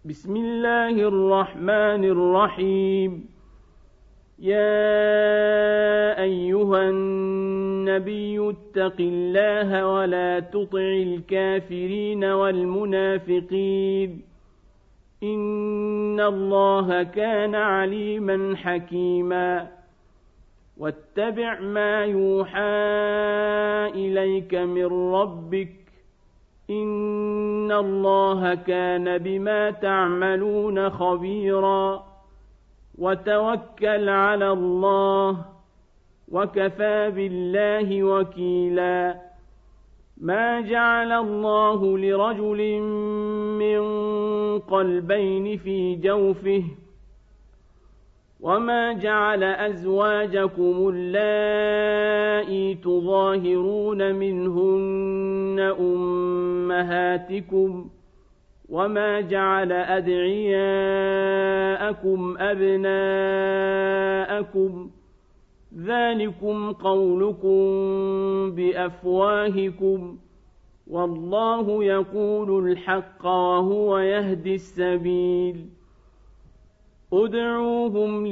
بسم الله الرحمن الرحيم. يا أيها النبي اتق الله ولا تطع الكافرين والمنافقين إن الله كان عليما حكيما. واتبع ما يوحى إليك من ربك إن الله كان بما تعملون خبيرا. وتوكل على الله وكفى بالله وكيلا. ما جعل الله لرجل من قلبين في جوفه وما جعل أزواجكم اللائي تظاهرون منهن أمهاتكم وما جعل أدعياءكم أبناءكم ذلكم قولكم بأفواهكم والله يقول الحق وهو يهدي السبيل. ادعوهم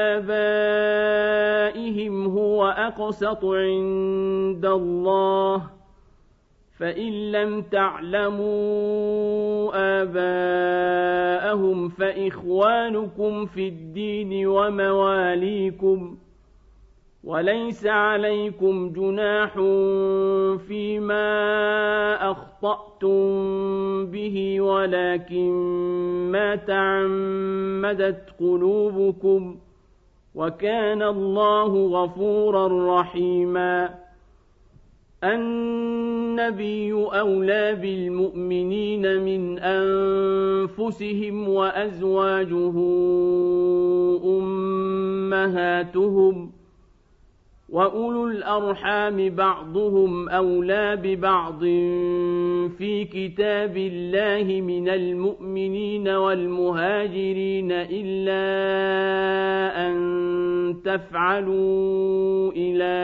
لآبائهم هو أقسط عند الله فإن لم تعلموا آباءهم فإخوانكم في الدين ومواليكم وليس عليكم جناح فيما أخطأتم به ولكن ما تعمدت قلوبكم وكان الله غفورا رحيما. النبي أولى بالمؤمنين من أنفسهم وأزواجه أمهاتهم وأولو الأرحام بعضهم أولى ببعض في كتاب الله من المؤمنين والمهاجرين إلا أن تفعلوا إلى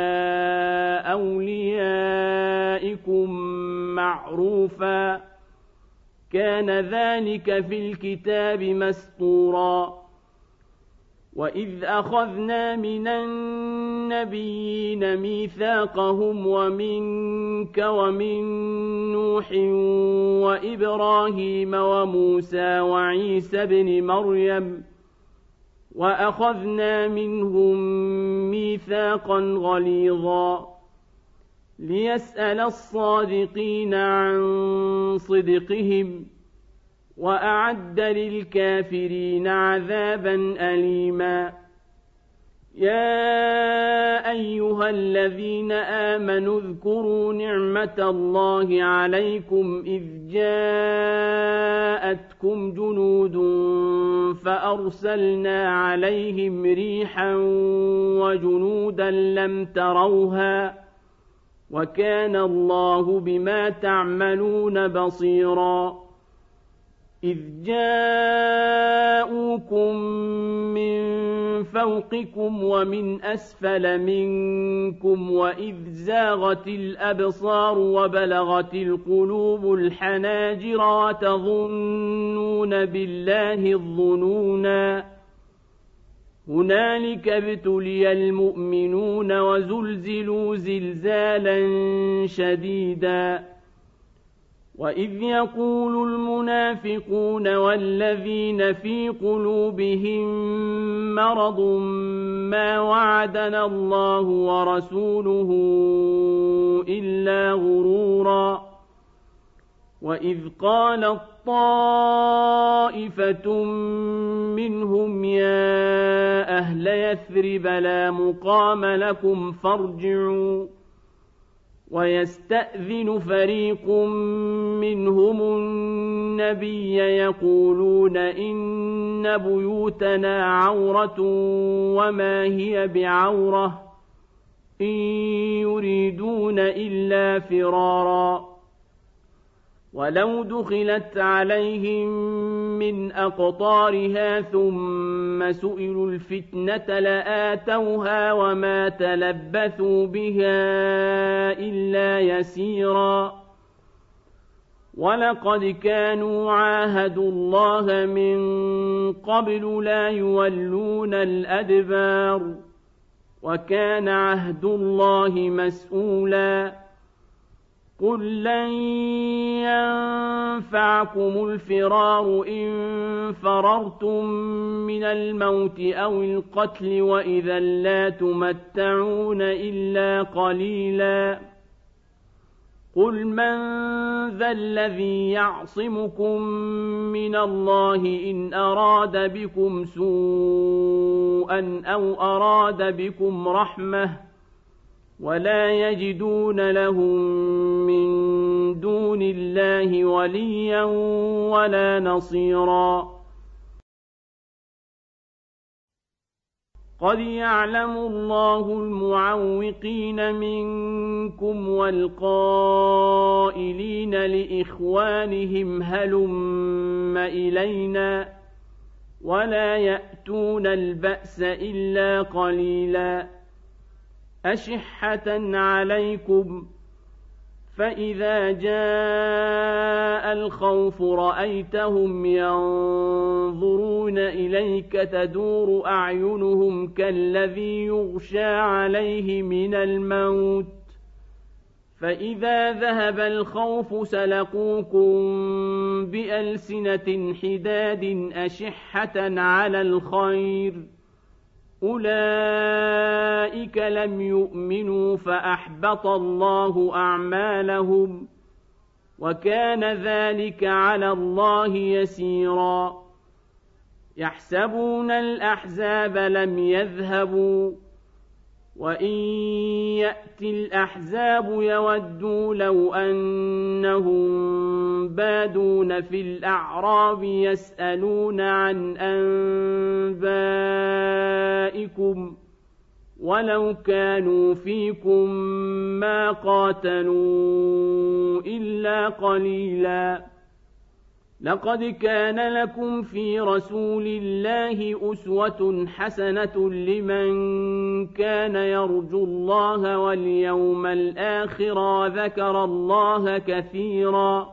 أوليائكم معروفا كان ذلك في الكتاب مسطورا. وإذ أخذنا من النبيين ميثاقهم ومنك ومن نوح وإبراهيم وموسى وعيسى بن مريم وأخذنا منهم ميثاقا غليظا ليسأل الصادقين عن صدقهم وأعد للكافرين عذابا أليما. يا أيها الذين آمنوا اذكروا نعمة الله عليكم إذ جاءتكم جنود فأرسلنا عليهم ريحا وجنودا لم تروها وكان الله بما تعملون بصيرا. إذ جاءوكم من فوقكم ومن أسفل منكم وإذ زاغت الأبصار وبلغت القلوب الحناجر وتظنون بالله الظنونا هنالك ابتلي المؤمنون وزلزلوا زلزالا شديدا. وإذ يقول المنافقون والذين في قلوبهم مرض ما وعدنا الله ورسوله إلا غرورا. وإذ قالت طائفة منهم يا أهل يثرب لا مقام لكم فارجعوا ويستأذن فريق منهم النبي يقولون إن بيوتنا عورة وما هي بعورة إن يريدون إلا فرارا. ولو دخلت عليهم من أقطارها ثم سئلوا الفتنة لآتوها وما تلبثوا بها إلا يسيرا. ولقد كانوا عاهدوا الله من قبل لا يولون الأدبار وكان عهد الله مسؤولا قل لن ينفعكم الفرار إن فررتم من الموت أو القتل وإذا لا تمتعون إلا قليلا قل من ذا الذي يعصمكم من الله إن أراد بكم سوءا أو أراد بكم رحمة ولا يجدون لهم من دون الله وليا ولا نصيرا قد يعلم الله المعوقين منكم والقائلين لإخوانهم هلم إلينا ولا يأتون البأس إلا قليلا أشحة عليكم فإذا جاء الخوف رأيتهم ينظرون إليك تدور أعينهم كالذي يغشى عليه من الموت فإذا ذهب الخوف سلقوكم بألسنة حداد أشحة على الخير أولئك لم يؤمنوا فأحبط الله أعمالهم وكان ذلك على الله يسيرا يحسبون الأحزاب لم يذهبوا وإن يأتي الأحزاب يودوا لو أنهم بادون في الأعراب يسألون عن أنبائكم ولو كانوا فيكم ما قاتلوا إلا قليلا لقد كان لكم في رسول الله أسوة حسنة لمن كان يرجو الله واليوم الآخر وذكر الله كثيرا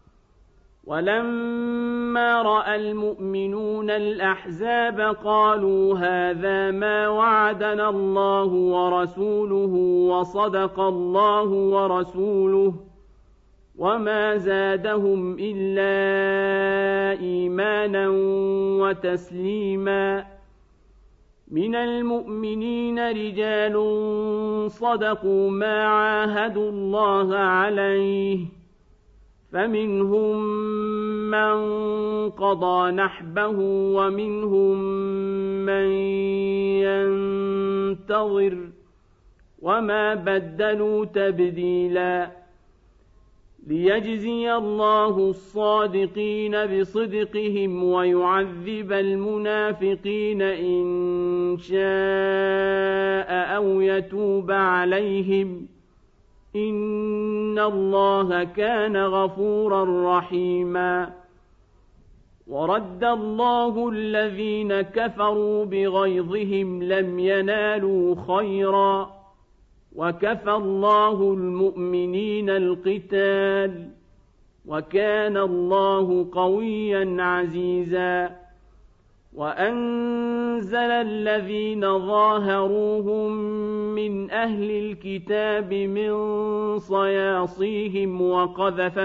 ولما رأى المؤمنون الأحزاب قالوا هذا ما وعدنا الله ورسوله وصدق الله ورسوله وما زادهم إلا إيمانا وتسليما من المؤمنين رجال صدقوا ما عاهدوا الله عليه فمنهم من قضى نحبه ومنهم من ينتظر وما بدلوا تبديلا ليجزي الله الصادقين بصدقهم ويعذب المنافقين إن شاء أو يتوب عليهم إن الله كان غفورا رحيما ورد الله الذين كفروا بغيظهم لم ينالوا خيرا وكفى الله المؤمنين القتال وكان الله قويا عزيزا وأنزل الذين ظاهروهم من أهل الكتاب من صياصيهم وقذف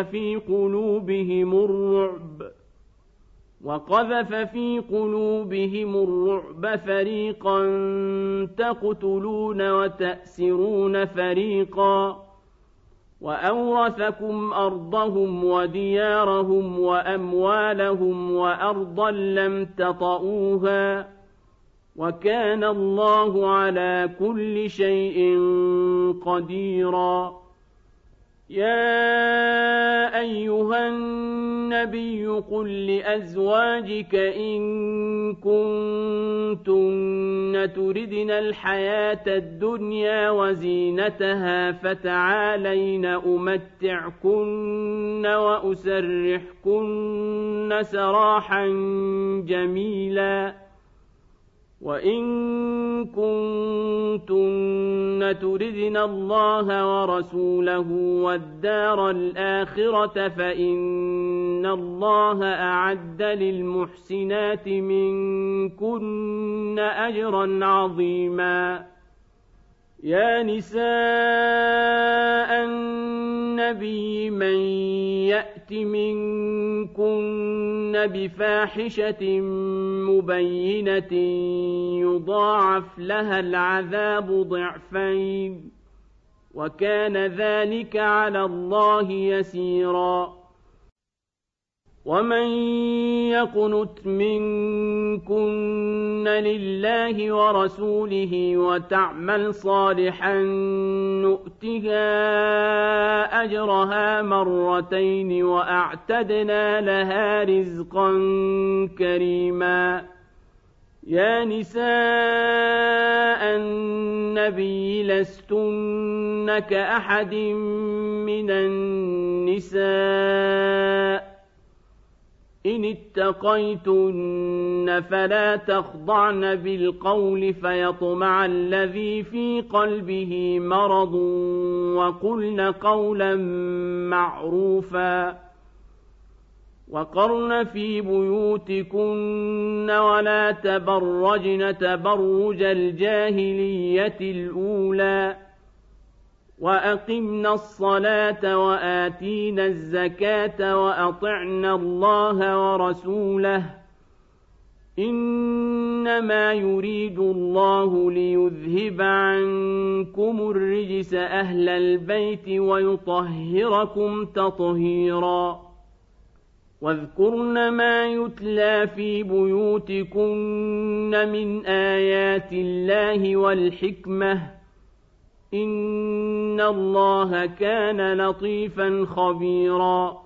في قلوبهم الرعب فريقا تقتلون وتأسرون فريقا وأورثكم أرضهم وديارهم وأموالهم وأرضا لم تطئوها وكان الله على كل شيء قديرا يا أيها النبي قل لأزواجك إن كنتن تردن الحياة الدنيا وزينتها فتعالين أمتعكن وأسرحكن سراحا جميلا وإن كنتن تردن الله ورسوله والدار الآخرة فإن الله أعد للمحسنات منكن أجرا عظيما. يا نساء النبي من يأت منكن بفاحشة مبينة يضاعف لها العذاب ضعفين وكان ذلك على الله يسيرا. ومن يقنت منكن لله ورسوله وتعمل صالحا نؤتها أجرها مرتين وأعتدنا لها رزقا كريما. يا نساء النبي لستن كأحد من النساء إن اتقيتن فلا تخضعن بالقول فيطمع الذي في قلبه مرض وقلن قولا معروفا. وقرن في بيوتكن ولا تبرجن تبرج الجاهلية الأولى وأقمنا الصلاة وآتينا الزكاة وأطعنا الله ورسوله إنما يريد الله ليذهب عنكم الرجس أهل البيت ويطهركم تطهيرا. واذكرن ما يتلى في بيوتكن من آيات الله والحكمة إن الله كان لطيفا خبيرا.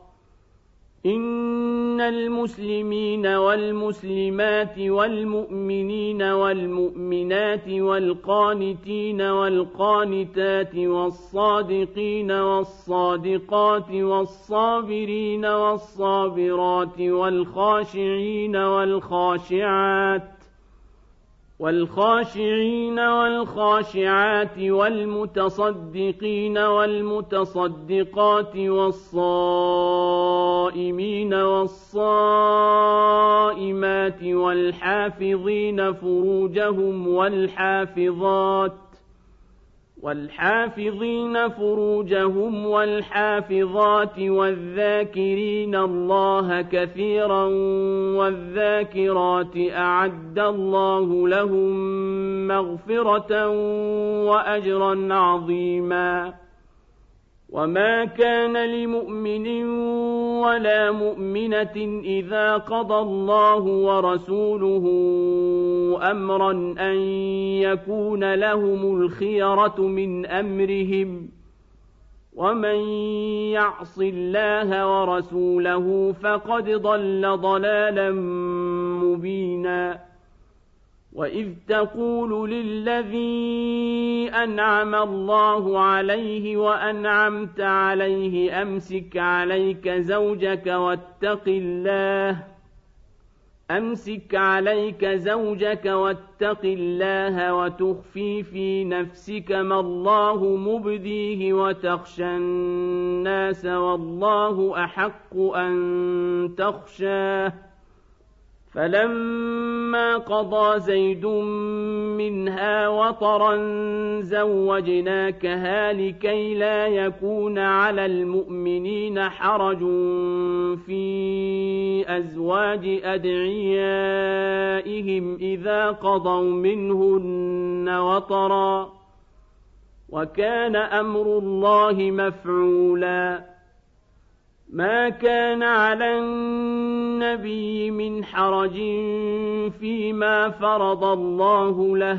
إن المسلمين والمسلمات والمؤمنين والمؤمنات والقانتين والقانتات والصادقين والصادقات والصابرين والصابرات والخاشعين والخاشعات والمتصدقين والمتصدقات والصائمين والصائمات والحافظين فروجهم والحافظات والذاكرين الله كثيرا والذاكرات أعد الله لهم مغفرة وأجرا عظيما. وما كان لمؤمن ولا مؤمنة إذا قضى الله ورسوله أمرا أن يكون لهم الخيرة من أمرهم ومن يعص الله ورسوله فقد ضل ضلالا مبينا. وإذ تقول للذي أنعم الله عليه وأنعمت عليه أمسك عليك زوجك واتق الله وتخفي في نفسك ما الله مبديه وتخشى الناس والله أحق أن تخشاه. فلما قضى زيد منها وطرا زوجناكها لكي لا يكون على المؤمنين حرج في أزواج أدعيائهم إذا قضوا منهن وطرا وكان أمر الله مفعولا. ما كان على النبي من حرج فيما فرض الله له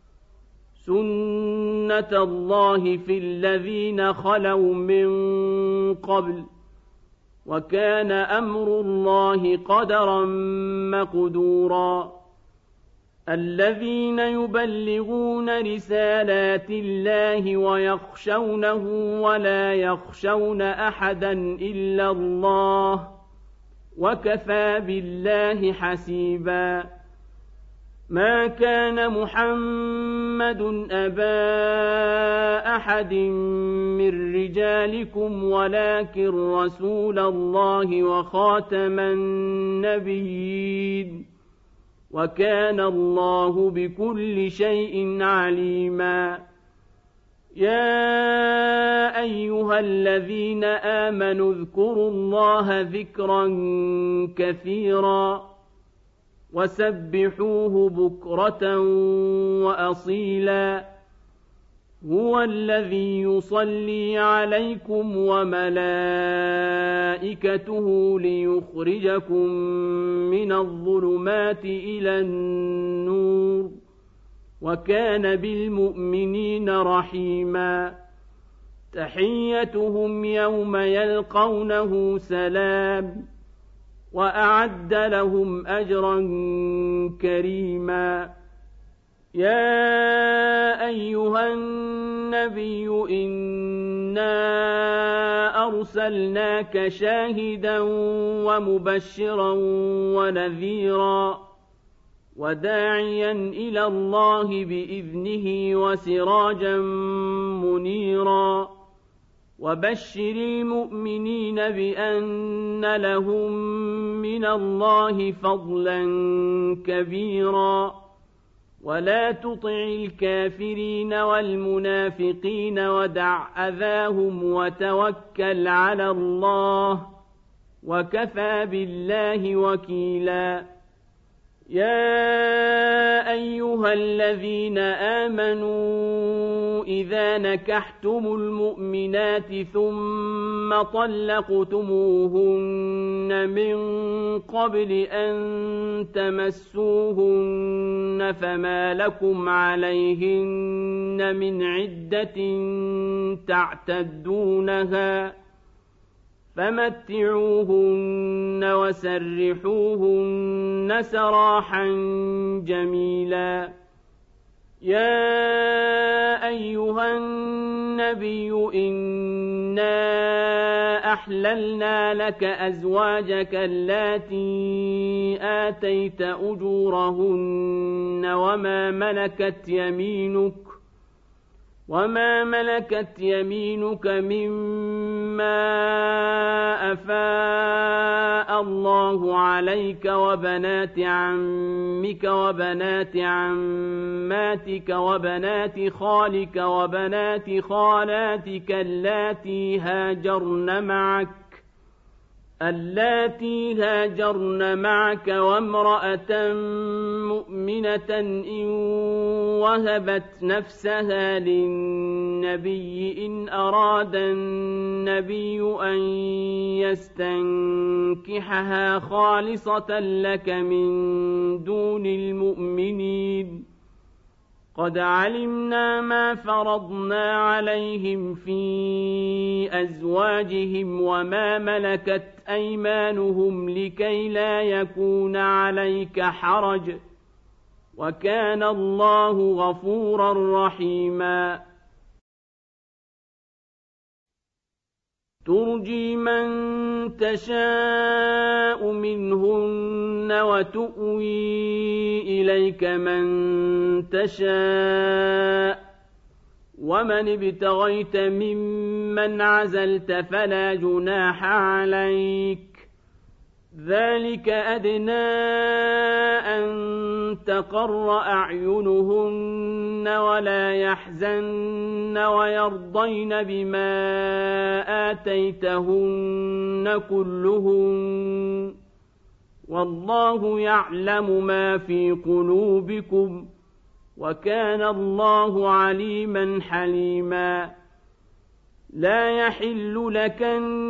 سنة الله في الذين خلوا من قبل وكان أمر الله قدرا مقدورا. الذين يبلغون رسالات الله ويخشونه ولا يخشون أحدا إلا الله وكفى بالله حسيبا. ما كان محمد أبا أحد من رجالكم ولكن رسول الله وخاتم النبيين وكان الله بكل شيء عليما يا أيها الذين آمنوا اذكروا الله ذكرا كثيرا وسبحوه بكرة وأصيلا هو الذي يصلي عليكم وملائكته ليخرجكم من الظلمات إلى النور وكان بالمؤمنين رحيما تحيتهم يوم يلقونه سلام وأعد لهم أجرا كريما يا أيها النبي إنا أرسلناك شاهدا ومبشرا ونذيرا وداعيا إلى الله بإذنه وسراجا منيرا وبشر المؤمنين بأن لهم من الله فضلا كبيرا ولا تطع الكافرين والمنافقين ودع أذاهم وتوكل على الله وكفى بالله وكيلا يا أيها الذين آمنوا إذا نكحتم المؤمنات ثم طلقتموهن من قبل أن تمسوهن فما لكم عليهن من عدة تعتدونها فمتعوهن وسرحوهن سراحا جميلا يا أيها النبي إنا أحللنا لك أزواجك اللاتي آتيت أجورهن وما ملكت يمينك مما أفاء الله عليك وبنات عمك وبنات عماتك وبنات خالك وبنات خالاتك اللاتي هاجرن معك وامرأة مؤمنة إن وهبت نفسها للنبي إن أراد النبي أن يستنكحها خالصة لك من دون المؤمنين قد علمنا ما فرضنا عليهم في أزواجهم وما ملكت أيمانهم لكي لا يكون عليك حرج وكان الله غفورا رحيما ترجي من تشاء منهن وتؤوي إليك من تشاء ومن ابتغيت ممن عزلت فلا جناح عليك ذلك أدنى أن تقر أعينهن ولا يحزن ويرضين بما آتيتهن كلهن والله يعلم ما في قلوبكم وكان الله عليما حليما لا يحل لك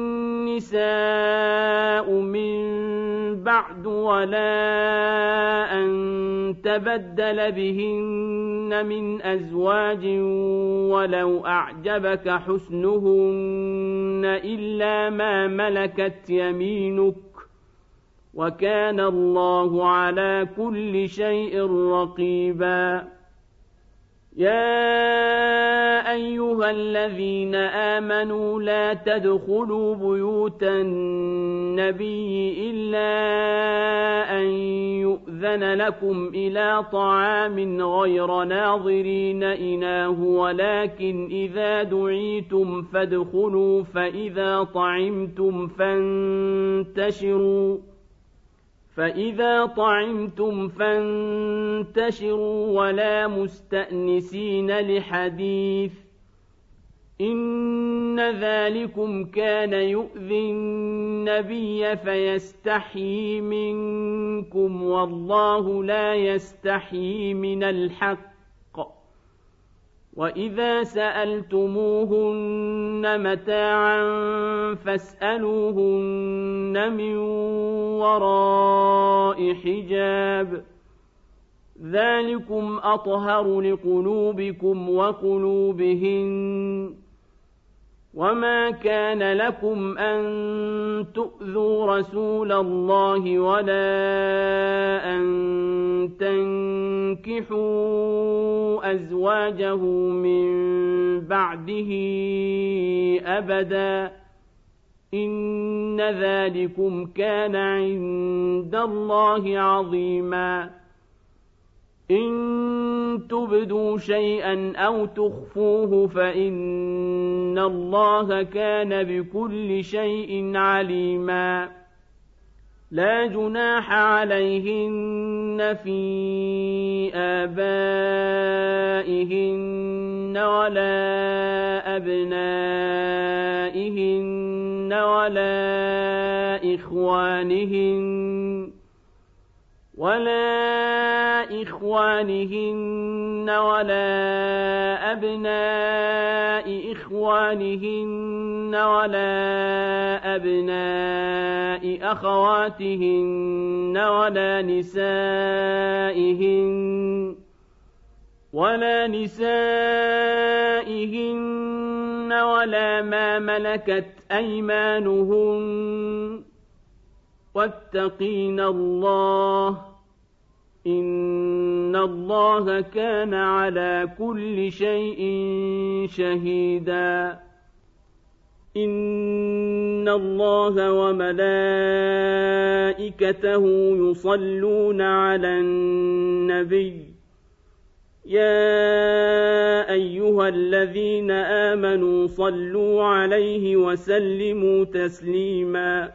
النساء من بعد ولا أن تبدل بهن من أزواج ولو أعجبك حسنهن إلا ما ملكت يمينك وكان الله على كل شيء رقيبا يا أيها الذين آمنوا لا تدخلوا بيوت النبي إلا أن يؤذن آذن لكم إلى طعام غير ناظرين إناه ولكن إذا دعيتم فادخلوا فإذا طعمتم فانتشروا ولا مستأنسين لحديث إن ذلكم كان يؤذي النبي فيستحيي منكم والله لا يستحيي من الحق وإذا سألتموهن متاعا فاسألوهن من وراء حجاب ذلكم أطهر لقلوبكم وقلوبهن وما كان لكم أن تؤذوا رسول الله ولا أن تنكحوا أزواجه من بعده أبدا إن ذلكم كان عند الله عظيما إن تبدوا شيئا أو تخفوه فإن الله كان بكل شيء عليما لا جناح عليهن في آبائهن ولا أبنائهن ولا إخوانهن ولا أبناء إخوانهن ولا أبناء أخواتهن ولا نسائهن ولا ما ملكت أيمانهن واتقين الله إن الله كان على كل شيء شهيدا إن الله وملائكته يصلون على النبي يا أيها الذين آمنوا صلوا عليه وسلموا تسليما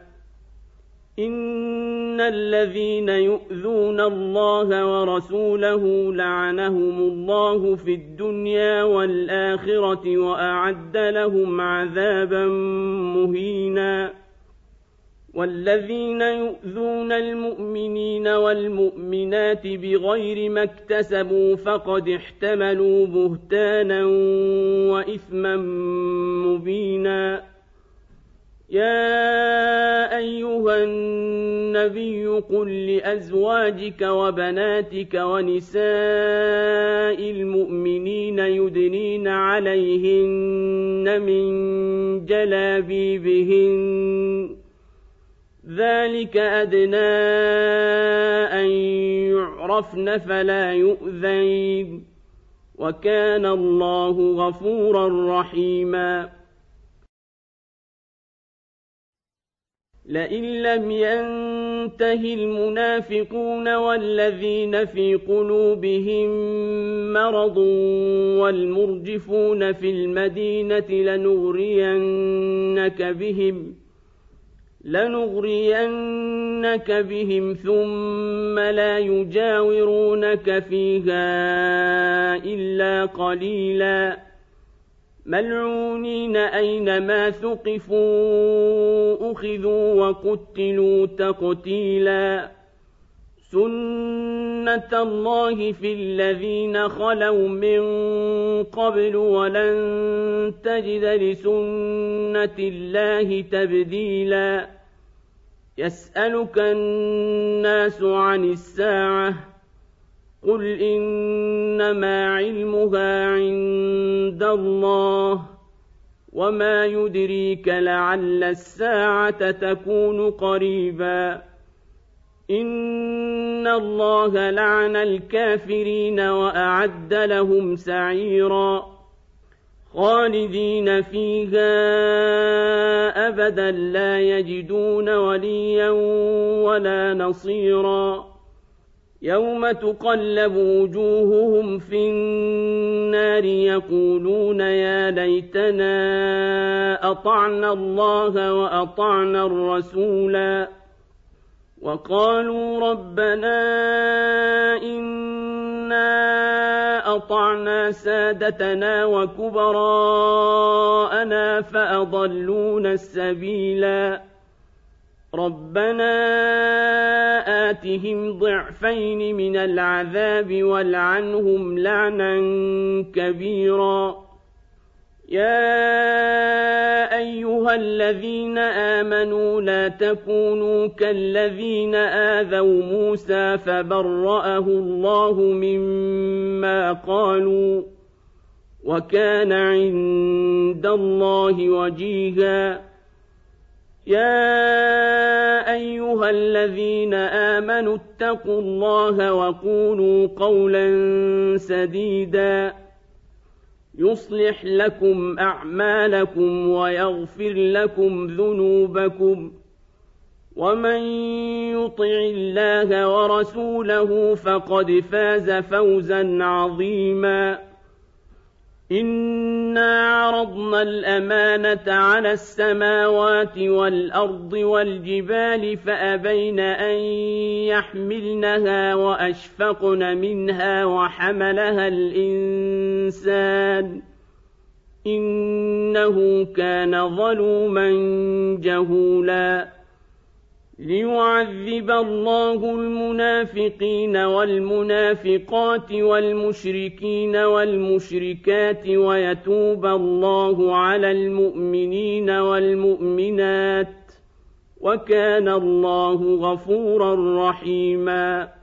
إن الذين يؤذون الله ورسوله لعنهم الله في الدنيا والآخرة وأعد لهم عذابا مهينا والذين يؤذون المؤمنين والمؤمنات بغير ما اكتسبوا فقد احتملوا بهتانا وإثما مبينا يا أيها النبي قل لأزواجك وبناتك ونساء المؤمنين يدنين عليهن من جلابيبهن ذلك أدنى أن يعرفن فلا يؤذين وكان الله غفورا رحيما لئن لم ينته المنافقون والذين في قلوبهم مرض والمرجفون في المدينة لنغرينك بهم ثم لا يجاورونك فيها إلا قليلا ملعونين أينما ثقفوا أخذوا وقتلوا تقتيلا سنة الله في الذين خلوا من قبل ولن تجد لسنة الله تبديلا يسألك الناس عن الساعة قل إنما علمها عند الله وما يدريك لعل الساعة تكون قريبا إن الله لعن الكافرين وأعد لهم سعيرا خالدين فيها أبدا لا يجدون وليا ولا نصيرا يوم تقلب وجوههم في النار يقولون يا ليتنا أطعنا الله وأطعنا الرسولا وقالوا ربنا إنا أطعنا سادتنا وكبراءنا فأضلونا السبيلا ربنا آتهم ضعفين من العذاب والعنهم لعنا كبيرا يا أيها الذين آمنوا لا تكونوا كالذين آذوا موسى فبرأه الله مما قالوا وكان عند الله وجيها يا أيها الذين آمنوا اتقوا الله وقولوا قولا سديدا يصلح لكم أعمالكم ويغفر لكم ذنوبكم ومن يطع الله ورسوله فقد فاز فوزا عظيما إنا عرضنا الأمانة على السماوات والأرض والجبال فأبين أن يحملنها وأشفقن منها وحملها الإنسان إنه كان ظلوما جهولا ليعذب الله المنافقين والمنافقات والمشركين والمشركات ويتوب الله على المؤمنين والمؤمنات وكان الله غفورا رحيما